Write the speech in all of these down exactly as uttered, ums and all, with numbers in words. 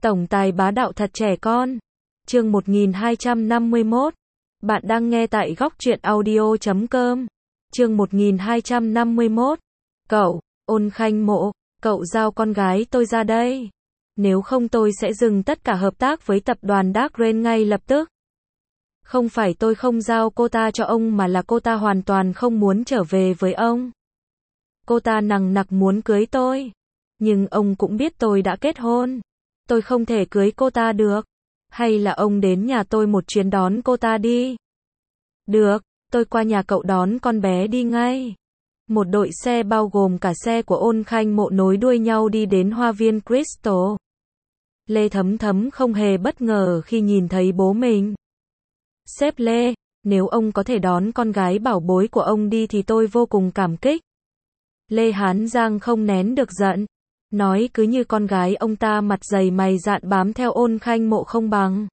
Tổng tài bá đạo thật trẻ con. Chương một nghìn hai trăm năm mươi mốt. Bạn đang nghe tại góc truyện audio chấm com. Chương một nghìn hai trăm năm mươi mốt. Cậu, Ôn Khanh Mộ, cậu giao con gái tôi ra đây. Nếu không tôi sẽ dừng tất cả hợp tác với tập đoàn Dark Rain ngay lập tức. Không phải tôi không giao cô ta cho ông mà là cô ta hoàn toàn không muốn trở về với ông. Cô ta nằng nặc muốn cưới tôi. Nhưng ông cũng biết tôi đã kết hôn. Tôi không thể cưới cô ta được. Hay là ông đến nhà tôi một chuyến đón cô ta đi. Được, tôi qua nhà cậu đón con bé đi ngay. Một đội xe bao gồm cả xe của Ôn Khanh Mộ nối đuôi nhau đi đến hoa viên Crystal. Lê Thấm Thấm không hề bất ngờ khi nhìn thấy bố mình. Sếp Lê, nếu ông có thể đón con gái bảo bối của ông đi thì tôi vô cùng cảm kích. Lê Hán Giang không nén được giận. Nói cứ như con gái ông ta mặt dày mày dạn bám theo Ôn Khanh Mộ không bằng.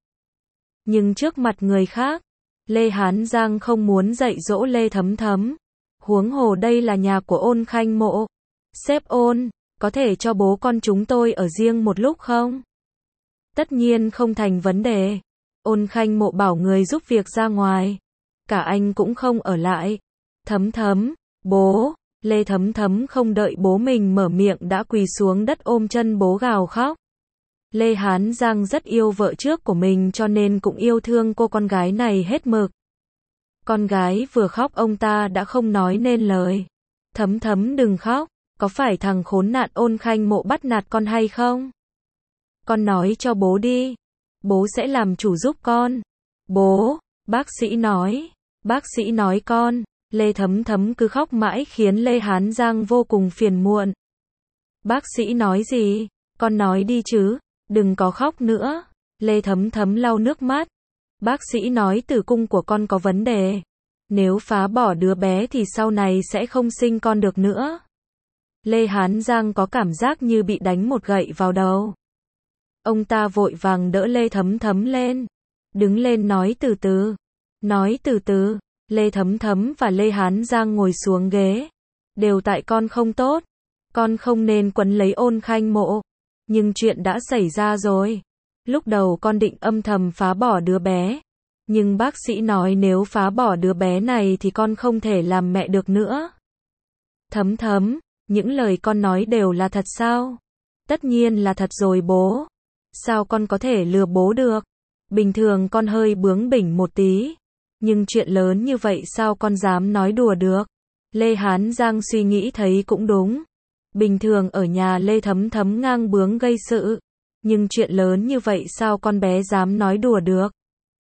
Nhưng trước mặt người khác, Lê Hán Giang không muốn dạy dỗ Lê Thấm Thấm. Huống hồ đây là nhà của Ôn Khanh Mộ. Sếp Ôn, có thể cho bố con chúng tôi ở riêng một lúc không? Tất nhiên không thành vấn đề. Ôn Khanh Mộ bảo người giúp việc ra ngoài. Cả anh cũng không ở lại. Thấm Thấm, bố. Lê Thấm Thấm không đợi bố mình mở miệng đã quỳ xuống đất ôm chân bố gào khóc. Lê Hán Giang rất yêu vợ trước của mình cho nên cũng yêu thương cô con gái này hết mực. Con gái vừa khóc ông ta đã không nói nên lời. Thấm Thấm đừng khóc, có phải thằng khốn nạn Ôn Khanh Mộ bắt nạt con hay không? Con nói cho bố đi, bố sẽ làm chủ giúp con. Bố, bác sĩ nói, bác sĩ nói con. Lê Thấm Thấm cứ khóc mãi khiến Lê Hán Giang vô cùng phiền muộn. Bác sĩ nói gì? Con nói đi chứ, đừng có khóc nữa. Lê Thấm Thấm lau nước mắt. Bác sĩ nói tử cung của con có vấn đề. Nếu phá bỏ đứa bé thì sau này sẽ không sinh con được nữa. Lê Hán Giang có cảm giác như bị đánh một gậy vào đầu. Ông ta vội vàng đỡ Lê Thấm Thấm lên. Đứng lên nói từ từ. Nói từ từ. Lê Thấm Thấm và Lê Hán Giang ngồi xuống ghế. Đều tại con không tốt. Con không nên quấn lấy Ôn Khanh Mộ. Nhưng chuyện đã xảy ra rồi. Lúc đầu con định âm thầm phá bỏ đứa bé. Nhưng bác sĩ nói nếu phá bỏ đứa bé này thì con không thể làm mẹ được nữa. Thấm Thấm, những lời con nói đều là thật sao? Tất nhiên là thật rồi bố. Sao con có thể lừa bố được? Bình thường con hơi bướng bỉnh một tí. Nhưng chuyện lớn như vậy sao con dám nói đùa được? Lê Hán Giang suy nghĩ thấy cũng đúng. Bình thường ở nhà Lê Thấm Thấm ngang bướng gây sự. Nhưng chuyện lớn như vậy sao con bé dám nói đùa được?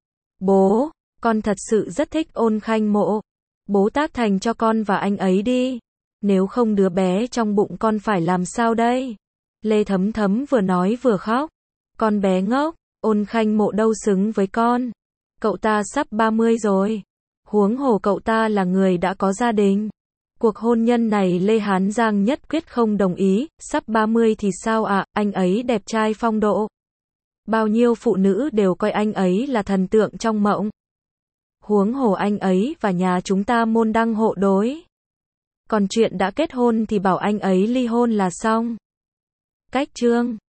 Bố, con thật sự rất thích Ôn Khanh Mộ. Bố tác thành cho con và anh ấy đi. Nếu không đứa bé trong bụng con phải làm sao đây? Lê Thấm Thấm vừa nói vừa khóc. Con bé ngốc, Ôn Khanh Mộ đâu xứng với con. Cậu ta sắp ba mươi rồi. Huống hồ cậu ta là người đã có gia đình. Cuộc hôn nhân này Lê Hán Giang nhất quyết không đồng ý. Sắp ba mươi thì sao ạ, à? Anh ấy đẹp trai phong độ. Bao nhiêu phụ nữ đều coi anh ấy là thần tượng trong mộng. Huống hồ anh ấy và nhà chúng ta môn đăng hộ đối. Còn chuyện đã kết hôn thì bảo anh ấy ly hôn là xong. Cách chương